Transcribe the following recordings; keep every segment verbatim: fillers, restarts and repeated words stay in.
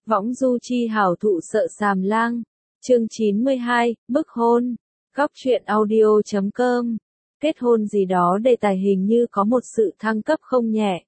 Võng du chi hảo thụ sợ sàm lang. Chương chín mươi hai, bức hôn. Góc truyện audio chấm com. Kết hôn gì đó đề tài hình như có một sự thăng cấp không nhẹ.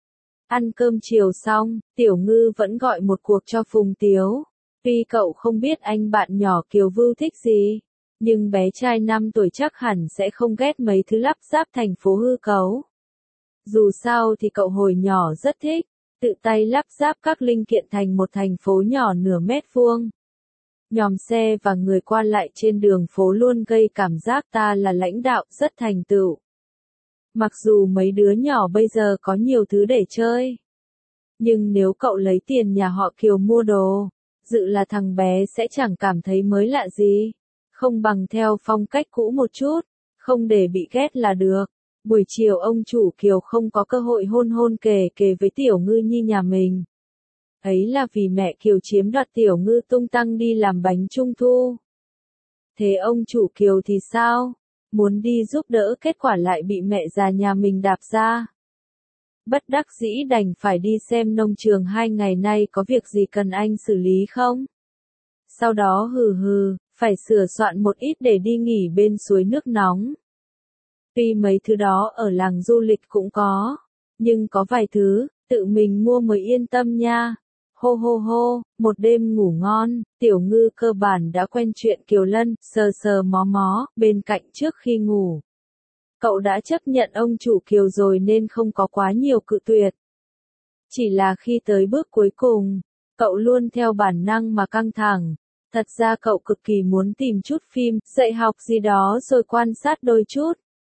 Ăn cơm chiều xong, Tiểu Ngư vẫn gọi một cuộc cho Phùng Tiếu. Tuy cậu không biết anh bạn nhỏ Kiều Vưu thích gì, nhưng bé trai năm tuổi chắc hẳn sẽ không ghét mấy thứ lắp ráp thành phố hư cấu. Dù sao thì cậu hồi nhỏ rất thích tự tay lắp ráp các linh kiện thành một thành phố nhỏ nửa mét vuông. Nhòm xe và người qua lại trên đường phố luôn gây cảm giác ta là lãnh đạo rất thành tựu. Mặc dù mấy đứa nhỏ bây giờ có nhiều thứ để chơi, nhưng nếu cậu lấy tiền nhà họ Kiều mua đồ, dự là thằng bé sẽ chẳng cảm thấy mới lạ gì. Không bằng theo phong cách cũ một chút, không để bị ghét là được. Buổi chiều ông chủ Kiều không có cơ hội hôn hôn kề kề với Tiểu Ngư Nhi nhà mình. Ấy là vì mẹ Kiều chiếm đoạt Tiểu Ngư tung tăng đi làm bánh trung thu. Thế ông chủ Kiều thì sao? Muốn đi giúp đỡ, kết quả lại bị mẹ già nhà mình đạp ra. Bất đắc dĩ đành phải đi xem nông trường hai ngày nay có việc gì cần anh xử lý không? Sau đó hừ hừ, phải sửa soạn một ít để đi nghỉ bên suối nước nóng. Tuy mấy thứ đó ở làng du lịch cũng có, nhưng có vài thứ, tự mình mua mới yên tâm nha. Hô hô hô, một đêm ngủ ngon, Tiểu Ngư cơ bản đã quen chuyện Kiều Lân, sờ sờ mó mó, bên cạnh trước khi ngủ. Cậu đã chấp nhận ông chủ Kiều rồi nên không có quá nhiều cự tuyệt. Chỉ là khi tới bước cuối cùng, cậu luôn theo bản năng mà căng thẳng. Thật ra cậu cực kỳ muốn tìm chút phim, dạy học gì đó rồi quan sát đôi chút.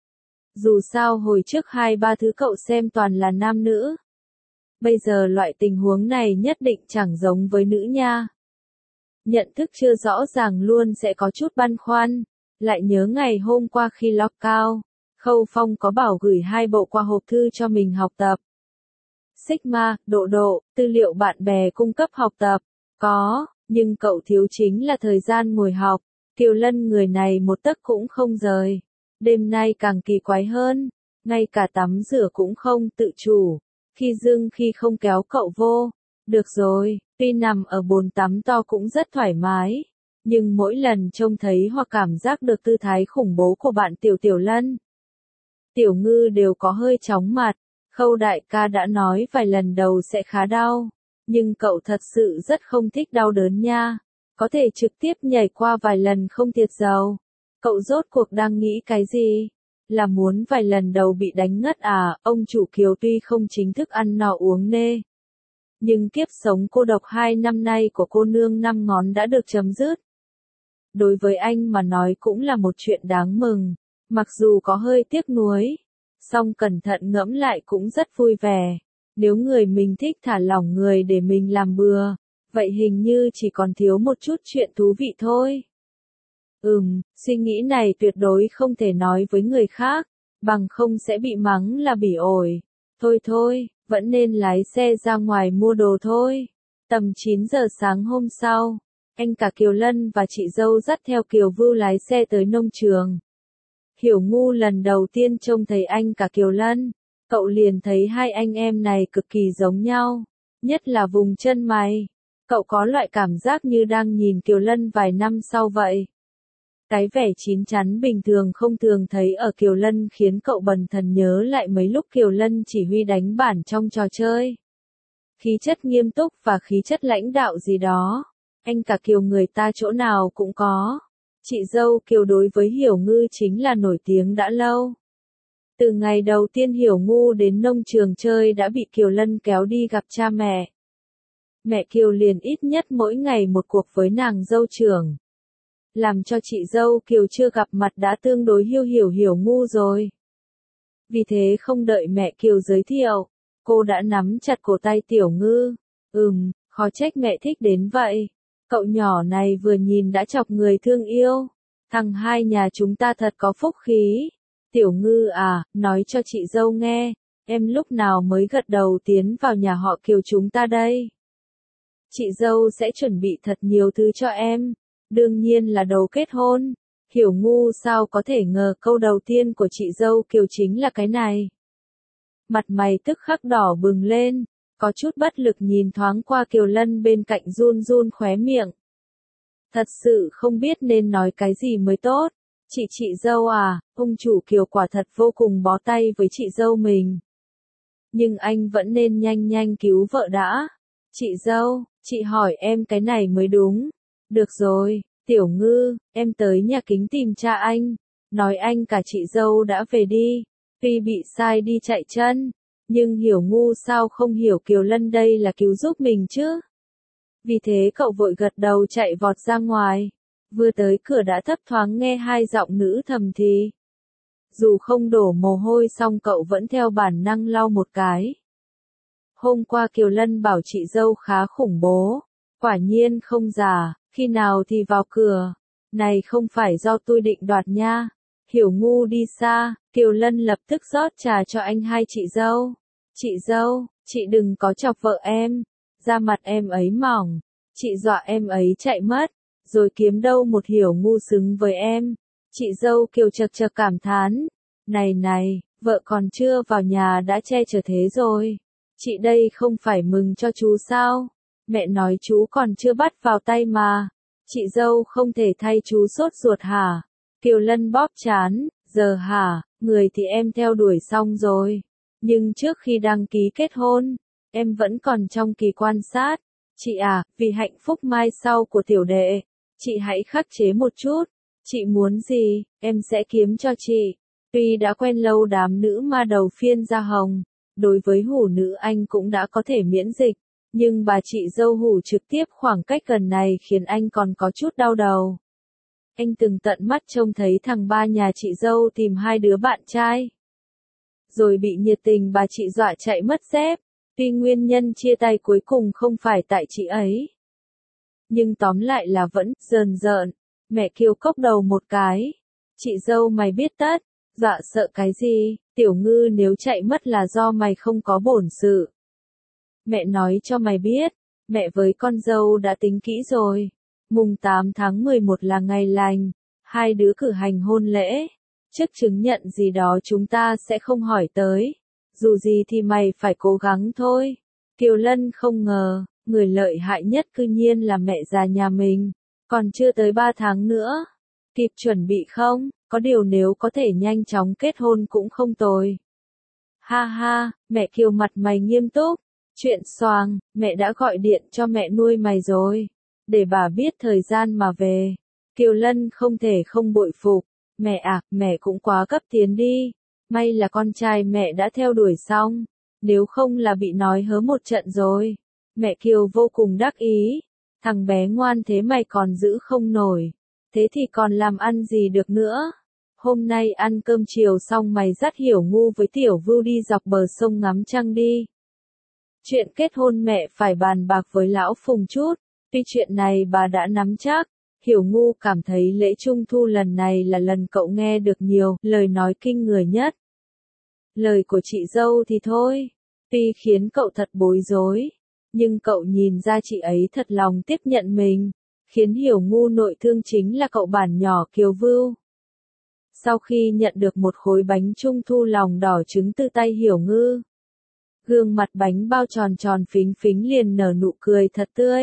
Dù sao hồi trước hai ba thứ cậu xem toàn là nam nữ. Bây giờ loại tình huống này nhất định chẳng giống với nữ nha. Nhận thức chưa rõ ràng luôn sẽ có chút băn khoăn. Lại nhớ ngày hôm qua khi lock cao, Khâu Phong có bảo gửi hai bộ qua hộp thư cho mình học tập. Sigma, độ độ, tư liệu bạn bè cung cấp học tập. Có, nhưng cậu thiếu chính là thời gian ngồi học. Kiều Lân người này một tấc cũng không rời. Đêm nay càng kỳ quái hơn, ngay cả tắm rửa cũng không tự chủ, khi dưng khi không kéo cậu vô. Được rồi, tuy nằm ở bồn tắm to cũng rất thoải mái, nhưng mỗi lần trông thấy hoặc cảm giác được tư thái khủng bố của bạn Tiểu Tiểu Lân, Tiểu Ngư đều có hơi chóng mặt. Khâu đại ca đã nói vài lần đầu sẽ khá đau, nhưng cậu thật sự rất không thích đau đớn nha, có thể trực tiếp nhảy qua vài lần không thiệt dầu. Cậu rốt cuộc đang nghĩ cái gì? Là muốn vài lần đầu bị đánh ngất à? Ông chủ Kiều tuy không chính thức ăn no uống nê, nhưng kiếp sống cô độc hai năm nay của cô nương năm ngón đã được chấm dứt. Đối với anh mà nói cũng là một chuyện đáng mừng, mặc dù có hơi tiếc nuối, song cẩn thận ngẫm lại cũng rất vui vẻ. Nếu người mình thích thả lỏng người để mình làm bừa, vậy hình như chỉ còn thiếu một chút chuyện thú vị thôi. Ừm, suy nghĩ này tuyệt đối không thể nói với người khác, bằng không sẽ bị mắng là bỉ ổi. Thôi thôi, vẫn nên lái xe ra ngoài mua đồ thôi. Tầm chín giờ sáng hôm sau, anh cả Kiều Lân và chị dâu dắt theo Kiều Vưu lái xe tới nông trường. Hiểu Ngu lần đầu tiên trông thấy anh cả Kiều Lân, cậu liền thấy hai anh em này cực kỳ giống nhau, nhất là vùng chân mày. Cậu có loại cảm giác như đang nhìn Kiều Lân vài năm sau vậy. Cái vẻ chín chắn bình thường không thường thấy ở Kiều Lân khiến cậu bần thần nhớ lại mấy lúc Kiều Lân chỉ huy đánh bản trong trò chơi. Khí chất nghiêm túc và khí chất lãnh đạo gì đó, anh cả Kiều người ta chỗ nào cũng có. Chị dâu Kiều đối với Hiểu Ngư chính là nổi tiếng đã lâu. Từ ngày đầu tiên Hiểu Ngu đến nông trường chơi đã bị Kiều Lân kéo đi gặp cha mẹ. Mẹ Kiều liền ít nhất mỗi ngày một cuộc với nàng dâu trưởng, làm cho chị dâu Kiều chưa gặp mặt đã tương đối hiu hiểu Hiểu Ngu rồi. Vì thế không đợi mẹ Kiều giới thiệu, cô đã nắm chặt cổ tay Tiểu Ngư. Ừm, khó trách mẹ thích đến vậy. Cậu nhỏ này vừa nhìn đã chọc người thương yêu. Thằng hai nhà chúng ta thật có phúc khí. Tiểu Ngư à, nói cho chị dâu nghe, em lúc nào mới gật đầu tiến vào nhà họ Kiều chúng ta đây? Chị dâu sẽ chuẩn bị thật nhiều thứ cho em. Đương nhiên là đồ kết hôn. Hiểu Ngu sao có thể ngờ câu đầu tiên của chị dâu Kiều chính là cái này. Mặt mày tức khắc đỏ bừng lên. có chút bất lực nhìn thoáng qua Kiều Lân bên cạnh run run khóe miệng. Thật sự không biết nên nói cái gì mới tốt. Chị chị dâu à, ông chủ Kiều quả thật vô cùng bó tay với chị dâu mình. Nhưng anh vẫn nên nhanh nhanh cứu vợ đã. Chị dâu, chị hỏi em cái này mới đúng. Được rồi, Tiểu Ngư, em tới nhà kính tìm cha anh. Nói anh cả chị dâu đã về đi. Tuy bị sai đi chạy chân, nhưng Hiểu Ngu sao không hiểu Kiều Lân đây là cứu giúp mình chứ. Vì thế cậu vội gật đầu chạy vọt ra ngoài. Vừa tới cửa đã thấp thoáng nghe hai giọng nữ thầm thì. Dù không đổ mồ hôi xong cậu vẫn theo bản năng lau một cái. Hôm qua Kiều Lân bảo chị dâu khá khủng bố. Quả nhiên không giả, khi nào thì vào cửa. Này không phải do tôi định đoạt nha. Hiểu Ngu đi xa, Kiều Lân lập tức rót trà cho anh hai chị dâu. Chị dâu, chị đừng có chọc vợ em. Da mặt em ấy mỏng. Chị dọa em ấy chạy mất. Rồi kiếm đâu một Hiểu Ngu xứng với em. Chị dâu Kiều chật chật cảm thán. Này này, vợ còn chưa vào nhà đã che chở thế rồi. Chị đây không phải mừng cho chú sao? Mẹ nói chú còn chưa bắt vào tay mà. Chị dâu không thể thay chú sốt ruột hả? Kiều Lân bóp chán, giờ hả, người thì em theo đuổi xong rồi. Nhưng trước khi đăng ký kết hôn, em vẫn còn trong kỳ quan sát. Chị à, vì hạnh phúc mai sau của tiểu đệ, chị hãy khắc chế một chút. Chị muốn gì, em sẽ kiếm cho chị. Tuy đã quen lâu đám nữ ma đầu phiên da hồng, đối với hủ nữ anh cũng đã có thể miễn dịch. Nhưng bà chị dâu hủ trực tiếp khoảng cách gần này khiến anh còn có chút đau đầu. Anh từng tận mắt trông thấy thằng ba nhà chị dâu tìm hai đứa bạn trai. Rồi bị nhiệt tình bà chị dọa chạy mất dép. Tuy nguyên nhân chia tay cuối cùng không phải tại chị ấy. Nhưng tóm lại là vẫn rờn rợn. Mẹ Kiều cốc đầu một cái. Chị dâu mày biết tất. Dọa sợ cái gì, Tiểu Ngư nếu chạy mất là do mày không có bổn sự. Mẹ nói cho mày biết, mẹ với con dâu đã tính kỹ rồi. Mùng tám tháng mười một là ngày lành, hai đứa cử hành hôn lễ. Chức chứng nhận gì đó chúng ta sẽ không hỏi tới. Dù gì thì mày phải cố gắng thôi. Kiều Lân không ngờ, người lợi hại nhất cư nhiên là mẹ già nhà mình. Còn chưa tới ba tháng nữa. Kịp chuẩn bị không? Có điều nếu có thể nhanh chóng kết hôn cũng không tồi. Ha ha, mẹ Kiều mặt mày nghiêm túc. Chuyện xoàng, mẹ đã gọi điện cho mẹ nuôi mày rồi. Để bà biết thời gian mà về. Kiều Lân không thể không bội phục. Mẹ à, mẹ cũng quá cấp tiến đi. May là con trai mẹ đã theo đuổi xong. Nếu không là bị nói hớ một trận rồi. Mẹ Kiều vô cùng đắc ý. Thằng bé ngoan thế mày còn giữ không nổi. Thế thì còn làm ăn gì được nữa. Hôm nay ăn cơm chiều xong mày dắt Hiểu Ngu với Tiểu Vưu đi dọc bờ sông ngắm trăng đi. Chuyện kết hôn mẹ phải bàn bạc với lão Phùng chút. Tuy chuyện này bà đã nắm chắc. Hiểu Ngu cảm thấy lễ trung thu lần này là lần cậu nghe được nhiều lời nói kinh người nhất. Lời của chị dâu thì thôi. Tuy khiến cậu thật bối rối. Nhưng cậu nhìn ra chị ấy thật lòng tiếp nhận mình. Khiến Hiểu Ngu nội thương chính là cậu bản nhỏ Kiều Vưu. Sau khi nhận được một khối bánh trung thu lòng đỏ trứng từ tay Hiểu Ngư, gương mặt bánh bao tròn tròn phính phính liền nở nụ cười thật tươi.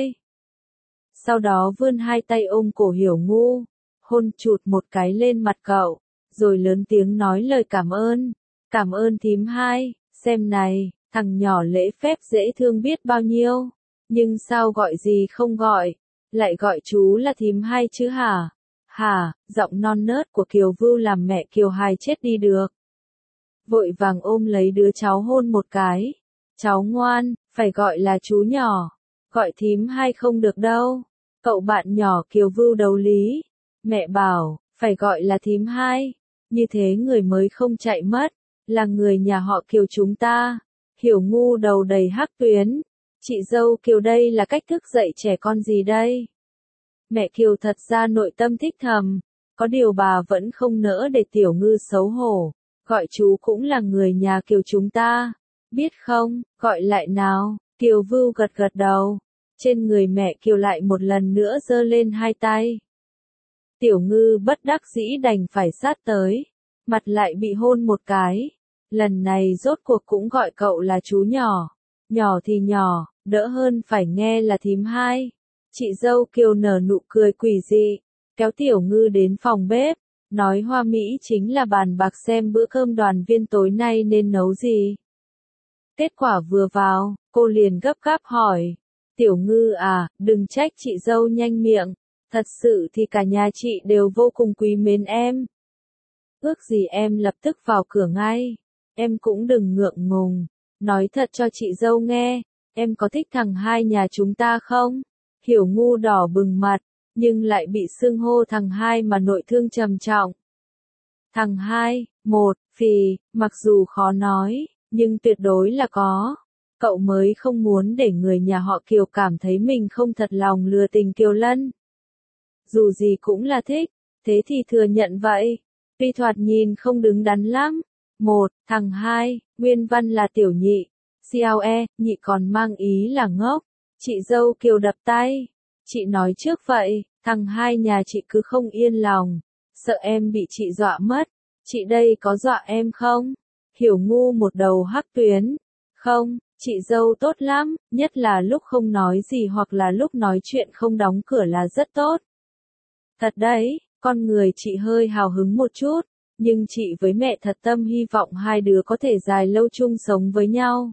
Sau đó vươn hai tay ôm cổ Hiểu Ngu, hôn chụt một cái lên mặt cậu, rồi lớn tiếng nói lời cảm ơn. Cảm ơn thím hai, xem này, thằng nhỏ lễ phép dễ thương biết bao nhiêu. Nhưng sao gọi gì không gọi, lại gọi chú là thím hai chứ hả? Hả, giọng non nớt của Kiều Vưu làm mẹ Kiều Hài chết đi được. Vội vàng ôm lấy đứa cháu hôn một cái. Cháu ngoan, phải gọi là chú nhỏ. Gọi thím hai không được đâu. Cậu bạn nhỏ Kiều Vưu đấu lý. Mẹ bảo, phải gọi là thím hai. Như thế người mới không chạy mất. Là người nhà họ Kiều chúng ta. Hiểu Ngu đầu đầy hắc tuyến. Chị dâu Kiều đây là cách thức dạy trẻ con gì đây? Mẹ Kiều thật ra nội tâm thích thầm. Có điều bà vẫn không nỡ để Tiểu Ngư xấu hổ. Gọi chú cũng là người nhà Kiều chúng ta. Biết không, gọi lại nào. Kiều Vưu gật gật đầu. Trên người mẹ Kiều lại một lần nữa giơ lên hai tay. Tiểu Ngư bất đắc dĩ đành phải sát tới. Mặt lại bị hôn một cái. Lần này rốt cuộc cũng gọi cậu là chú nhỏ. Nhỏ thì nhỏ, đỡ hơn phải nghe là thím hai. Chị dâu Kiều nở nụ cười quỷ dị, kéo Tiểu Ngư đến phòng bếp, nói hoa mỹ chính là bàn bạc xem bữa cơm đoàn viên tối nay nên nấu gì. Kết quả vừa vào, cô liền gấp gáp hỏi, Tiểu Ngư à, đừng trách chị dâu nhanh miệng, thật sự thì cả nhà chị đều vô cùng quý mến em. Ước gì em lập tức vào cửa ngay, em cũng đừng ngượng ngùng, nói thật cho chị dâu nghe, em có thích thằng hai nhà chúng ta không? Hiểu Ngu đỏ bừng mặt, nhưng lại bị xưng hô thằng hai mà nội thương trầm trọng. Thằng hai, một, phì, mặc dù khó nói, nhưng tuyệt đối là có. Cậu mới không muốn để người nhà họ Kiều cảm thấy mình không thật lòng lừa tình Kiều Lân. Dù gì cũng là thích, thế thì thừa nhận vậy. Tuy thoạt nhìn không đứng đắn lắm. Một, thằng hai, nguyên văn là tiểu nhị. Xiao e, nhị còn mang ý là ngốc. Chị dâu Kiều đập tay. Chị nói trước vậy, thằng hai nhà chị cứ không yên lòng. Sợ em bị chị dọa mất. Chị đây có dọa em không? Hiểu Ngu một đầu hắc tuyến. Không, chị dâu tốt lắm, nhất là lúc không nói gì hoặc là lúc nói chuyện không đóng cửa là rất tốt. Thật đấy, con người chị hơi hào hứng một chút, nhưng chị với mẹ thật tâm hy vọng hai đứa có thể dài lâu chung sống với nhau.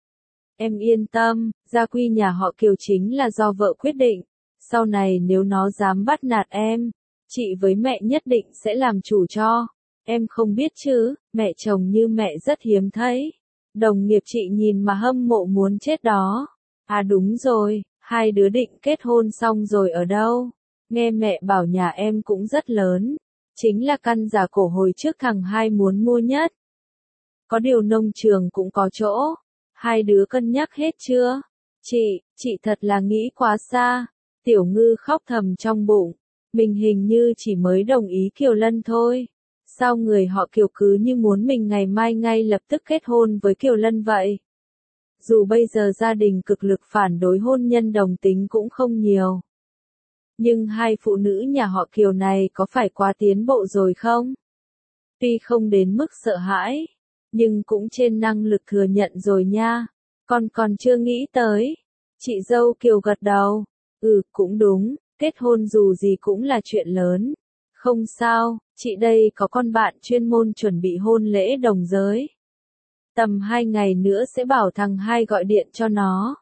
Em yên tâm, gia quy nhà họ Kiều chính là do vợ quyết định, sau này nếu nó dám bắt nạt em, chị với mẹ nhất định sẽ làm chủ cho. Em không biết chứ, mẹ chồng như mẹ rất hiếm thấy. Đồng nghiệp chị nhìn mà hâm mộ muốn chết đó. À đúng rồi, hai đứa định kết hôn xong rồi ở đâu? Nghe mẹ bảo nhà em cũng rất lớn. Chính là căn nhà cổ hồi trước thằng hai muốn mua nhất. Có điều nông trường cũng có chỗ. Hai đứa cân nhắc hết chưa? Chị, chị thật là nghĩ quá xa. Tiểu Ngư khóc thầm trong bụng. Mình hình như chỉ mới đồng ý Kiều Lân thôi. Sao người họ Kiều cứ như muốn mình ngày mai ngay lập tức kết hôn với Kiều Lân vậy? Dù bây giờ gia đình cực lực phản đối hôn nhân đồng tính cũng không nhiều. Nhưng hai phụ nữ nhà họ Kiều này có phải quá tiến bộ rồi không? Tuy không đến mức sợ hãi, nhưng cũng trên năng lực thừa nhận rồi nha. Con còn chưa nghĩ tới. Chị dâu Kiều gật đầu. Ừ, cũng đúng, kết hôn dù gì cũng là chuyện lớn. Không sao, chị đây có con bạn chuyên môn chuẩn bị hôn lễ đồng giới. Tầm hai ngày nữa sẽ bảo thằng hai gọi điện cho nó.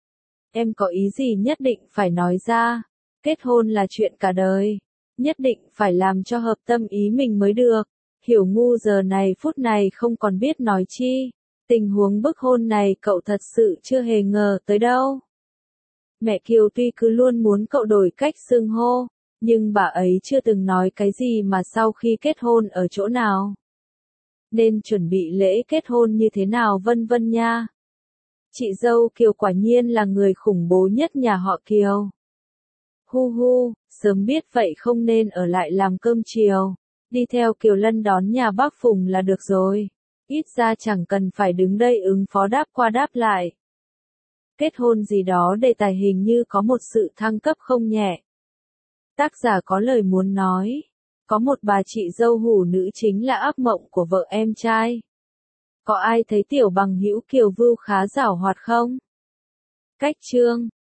Em có ý gì nhất định phải nói ra. Kết hôn là chuyện cả đời. Nhất định phải làm cho hợp tâm ý mình mới được. Hiểu Ngu giờ này phút này không còn biết nói chi. Tình huống bức hôn này cậu thật sự chưa hề ngờ tới đâu. Mẹ Kiều tuy cứ luôn muốn cậu đổi cách xưng hô, nhưng bà ấy chưa từng nói cái gì mà sau khi kết hôn ở chỗ nào. Nên chuẩn bị lễ kết hôn như thế nào vân vân nha. Chị dâu Kiều quả nhiên là người khủng bố nhất nhà họ Kiều. Hu hu, sớm biết vậy không nên ở lại làm cơm chiều. Đi theo Kiều Lân đón nhà bác Phùng là được rồi. Ít ra chẳng cần phải đứng đây ứng phó đáp qua đáp lại. Kết hôn gì đó đề tài hình như có một sự thăng cấp không nhẹ. Tác giả có lời muốn nói. Có một bà chị dâu hủ nữ chính là ác mộng của vợ em trai. Có ai thấy tiểu bằng hữu Kiều Vưu khá giảo hoạt không? Cách chương